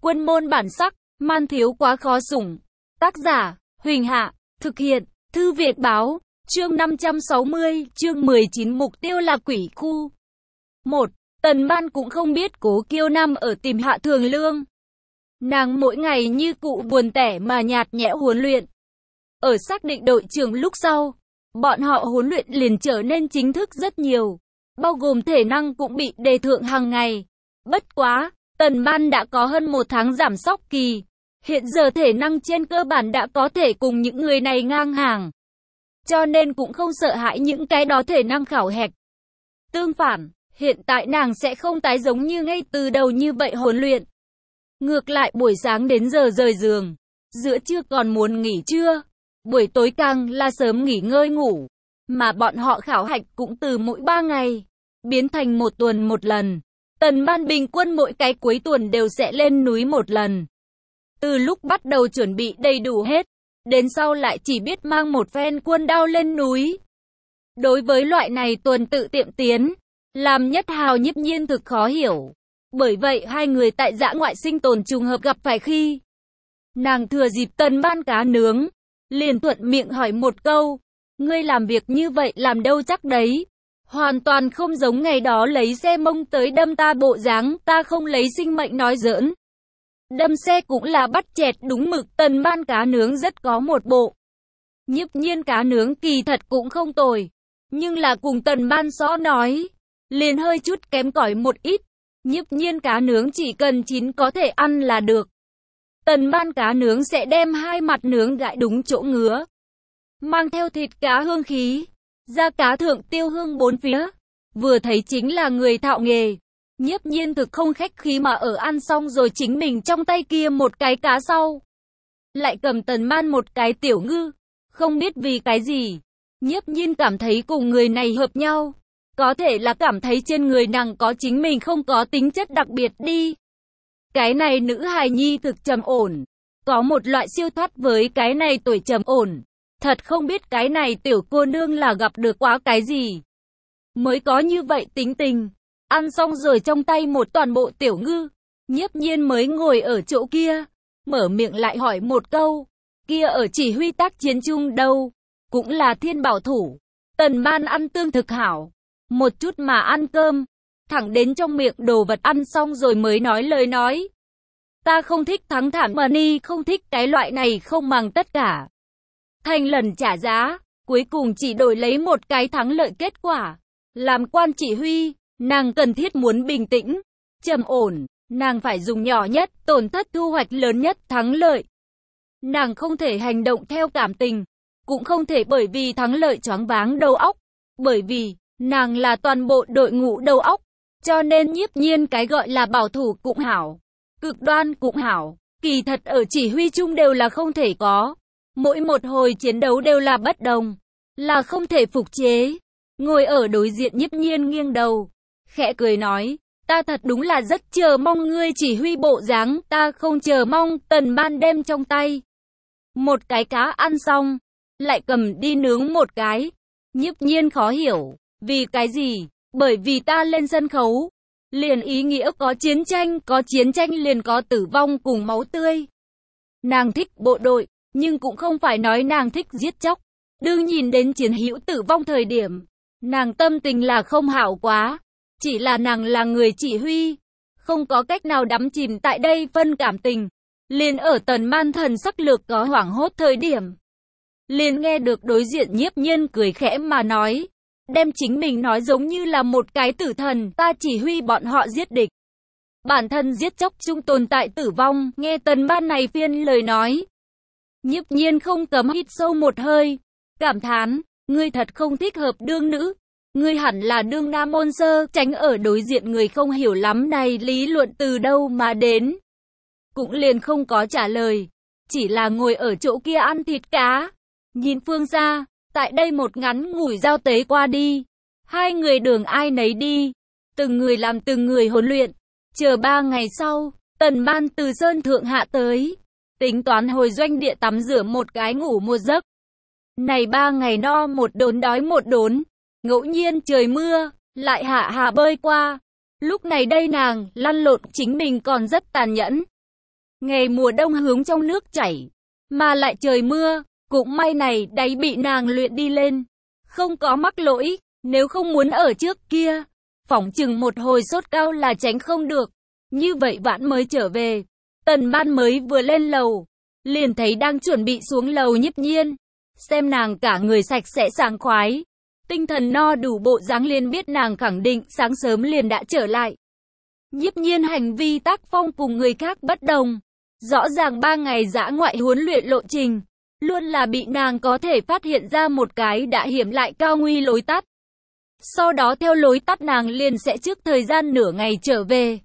Quân môn bản sắc, man thiếu quá khó sủng. Tác giả, Huỳnh Hạ, thực hiện, Thư Việt Báo, chương 560, chương 19 mục tiêu là quỷ khu. 1. Tần Ban cũng không biết Cố Kiêu Nam ở tìm Hạ Thường Lương. Nàng mỗi ngày như cụ buồn tẻ mà nhạt nhẽo huấn luyện. Ở xác định đội trưởng lúc sau, bọn họ huấn luyện liền trở nên chính thức rất nhiều, bao gồm thể năng cũng bị đề thượng hàng ngày. Bất quá, Tần Ban đã có hơn 1 tháng giảm sóc kỳ. Hiện giờ thể năng trên cơ bản đã có thể cùng những người này ngang hàng. Cho nên cũng không sợ hãi những cái đó thể năng khảo hạch. Tương phản, hiện tại nàng sẽ không tái giống như ngay từ đầu như vậy huấn luyện. Ngược lại buổi sáng đến giờ rời giường, giữa trưa còn muốn nghỉ trưa, buổi tối càng là sớm nghỉ ngơi ngủ. Mà bọn họ khảo hạch cũng từ mỗi 3 ngày, biến thành 1 tuần một lần. Tần Ban bình quân mỗi cái cuối tuần đều sẽ lên núi 1 lần. Từ lúc bắt đầu chuẩn bị đầy đủ hết, đến sau lại chỉ biết mang một phen quân đao lên núi. Đối với loại này tuần tự tiệm tiến, làm Nhất Hào Nhiếp Nhiên thực khó hiểu. Bởi vậy hai người tại dã ngoại sinh tồn trùng hợp gặp phải khi nàng thừa dịp Tần Ban cá nướng, liền thuận miệng hỏi một câu, ngươi làm việc như vậy làm đâu chắc đấy. Hoàn toàn không giống ngày đó lấy xe mông tới đâm ta bộ dáng, ta không lấy sinh mệnh nói giỡn. Đâm xe cũng là bắt chẹt đúng mực. Tần Ban cá nướng rất có một bộ. Nhiếp Nhiên cá nướng kỳ thật cũng không tồi, nhưng là cùng Tần Ban so nói, liền hơi chút kém cỏi một ít. Nhiếp Nhiên cá nướng chỉ cần chín có thể ăn là được. Tần Ban cá nướng sẽ đem hai mặt nướng gãi đúng chỗ ngứa, mang theo thịt cá hương khí, da cá thượng tiêu hương bốn phía, vừa thấy chính là người thạo nghề. Nhiếp Nhiên thực không khách khí mà ở ăn xong rồi chính mình trong tay kia một cái cá sau, lại cầm Tần Ban một cái tiểu ngư. Không biết vì cái gì, Nhiếp Nhiên cảm thấy cùng người này hợp nhau. Có thể là cảm thấy trên người nàng có chính mình không có tính chất đặc biệt đi. Cái này nữ hài nhi thực trầm ổn, có một loại siêu thoát với cái này tuổi trầm ổn. Thật không biết cái này tiểu cô nương là gặp được quá cái gì mới có như vậy tính tình. Ăn xong rồi trong tay một toàn bộ tiểu ngư, Nhiếp Nhiên mới ngồi ở chỗ kia, mở miệng lại hỏi một câu, kia ở chỉ huy tác chiến chung đâu, cũng là thiên bảo thủ. Tần Ban ăn tương thực hảo, một chút mà ăn cơm, thẳng đến trong miệng đồ vật ăn xong rồi mới nói lời nói. Ta không thích thắng thảm money, không thích cái loại này không màng tất cả thành lần trả giá, cuối cùng chỉ đổi lấy một cái thắng lợi kết quả. Làm quan chỉ huy, nàng cần thiết muốn bình tĩnh, trầm ổn, nàng phải dùng nhỏ nhất, tổn thất thu hoạch lớn nhất thắng lợi. Nàng không thể hành động theo cảm tình, cũng không thể bởi vì thắng lợi choáng váng đầu óc, bởi vì nàng là toàn bộ đội ngũ đầu óc. Cho nên Nhiếp Nhiên cái gọi là bảo thủ cũng hảo, cực đoan cũng hảo, kỳ thật ở chỉ huy chung đều là không thể có. Mỗi một hồi chiến đấu đều là bất đồng, là không thể phục chế. Ngồi ở đối diện Nhiếp Nhiên nghiêng đầu, khẽ cười nói, ta thật đúng là rất chờ mong ngươi chỉ huy bộ dáng, ta không chờ mong. Tần Ban đem trong tay một cái cá ăn xong, lại cầm đi nướng một cái. Nhiếp Nhiên khó hiểu, vì cái gì? Bởi vì ta lên sân khấu, liền ý nghĩa có chiến tranh liền có tử vong cùng máu tươi. Nàng thích bộ đội, nhưng cũng không phải nói nàng thích giết chóc. Đương nhìn đến chiến hữu tử vong thời điểm, nàng tâm tình là không hảo quá. Chỉ là nàng là người chỉ huy, không có cách nào đắm chìm tại đây phân cảm tình. Liền ở Tần Man thần sắc lược có hoảng hốt thời điểm, liền nghe được đối diện Nhiếp Nhiên cười khẽ mà nói, đem chính mình nói giống như là một cái tử thần, ta chỉ huy bọn họ giết địch. Bản thân giết chóc chung tồn tại tử vong. Nghe Tần Ban này phiên lời nói, Nhiếp Nhiên không cấm hít sâu một hơi, cảm thán, ngươi thật không thích hợp đương nữ, ngươi hẳn là đương nam môn sơ. Tránh ở đối diện người không hiểu lắm này lý luận từ đâu mà đến, cũng liền không có trả lời, chỉ là ngồi ở chỗ kia ăn thịt cá, nhìn phương xa. Tại đây một ngắn ngủi giao tế qua đi, hai người đường ai nấy đi, từng người làm từng người huấn luyện. Chờ 3 ngày sau, Tần Ban từ sơn thượng hạ tới, tính toán hồi doanh địa tắm rửa một cái ngủ một giấc. Này 3 ngày no một đốn đói một đốn, ngẫu nhiên trời mưa, lại hạ bơi qua. Lúc này đây nàng lăn lộn chính mình còn rất tàn nhẫn. Ngày mùa đông hướng trong nước chảy, mà lại trời mưa, cũng may này đáy bị nàng luyện đi lên. Không có mắc lỗi, nếu không muốn ở trước kia, phỏng chừng một hồi sốt cao là tránh không được. Như vậy Vãn mới trở về, Tần Ban mới vừa lên lầu, liền thấy đang chuẩn bị xuống lầu Nhiếp Nhiên. Xem nàng cả người sạch sẽ sảng khoái, tinh thần no đủ bộ dáng liền biết nàng khẳng định sáng sớm liền đã trở lại. Nhiếp Nhiên hành vi tác phong cùng người khác bất đồng. Rõ ràng 3 ngày dã ngoại huấn luyện lộ trình, luôn là bị nàng có thể phát hiện ra một cái đã hiểm lại cao nguy lối tắt. Sau đó theo lối tắt nàng liền sẽ trước thời gian nửa ngày trở về.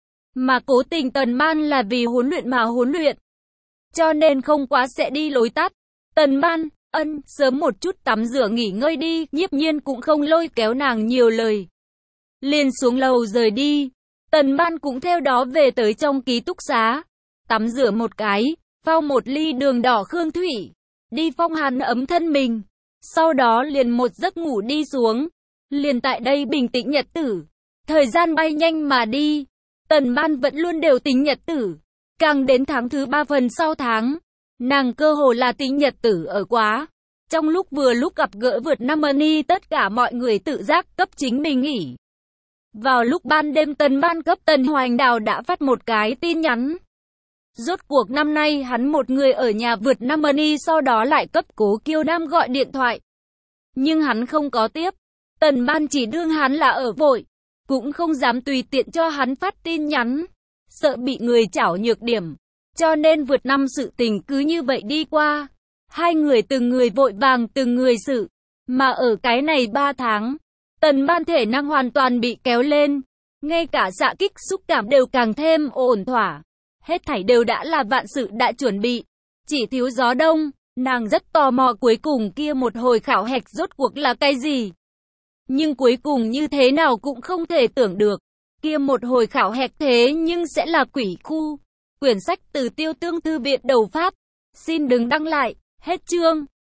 Mà cố tình Tần Ban là vì huấn luyện mà huấn luyện, cho nên không quá sẽ đi lối tắt. Tần Ban, sớm một chút tắm rửa nghỉ ngơi đi, Nhiếp Nhiên cũng không lôi kéo nàng nhiều lời. Liền xuống lầu rời đi, Tần Ban cũng theo đó về tới trong ký túc xá, tắm rửa một cái, pha một ly đường đỏ khương thủy, đi phong hàn ấm thân mình, sau đó liền một giấc ngủ đi xuống. Liền tại đây bình tĩnh nhật tử, thời gian bay nhanh mà đi, Tần Ban vẫn luôn đều tính nhật tử, càng đến tháng thứ 3 phần sau tháng, nàng cơ hồ là tính nhật tử ở quá. Trong lúc gặp gỡ vượt năm Money tất cả mọi người tự giác cấp chính mình nghỉ. Vào lúc ban đêm Tần Ban cấp Tần Hoành Đào đã phát một cái tin nhắn. Rốt cuộc năm nay hắn một người ở nhà vượt năm Money, sau đó lại cấp Cố Kiêu Nam gọi điện thoại. Nhưng hắn không có tiếp. Tần Ban chỉ đương hắn là ở vội, cũng không dám tùy tiện cho hắn phát tin nhắn, sợ bị người trảo nhược điểm. Cho nên vượt năm sự tình cứ như vậy đi qua. Hai người từng người vội vàng từng người xử. Mà ở cái này 3 tháng, Tần Ban thể năng hoàn toàn bị kéo lên. Ngay cả xạ kích xúc cảm đều càng thêm ổn thỏa. Hết thảy đều đã là vạn sự đã chuẩn bị. Chỉ thiếu gió đông, nàng rất tò mò cuối cùng kia một hồi khảo hạch rốt cuộc là cái gì. Nhưng cuối cùng như thế nào cũng không thể tưởng được. Kia một hồi khảo hạch thế nhưng sẽ là quỷ khu. Quyển sách từ Tiêu Tương Thư viện đầu phát. Xin đừng đăng lại. Hết chương.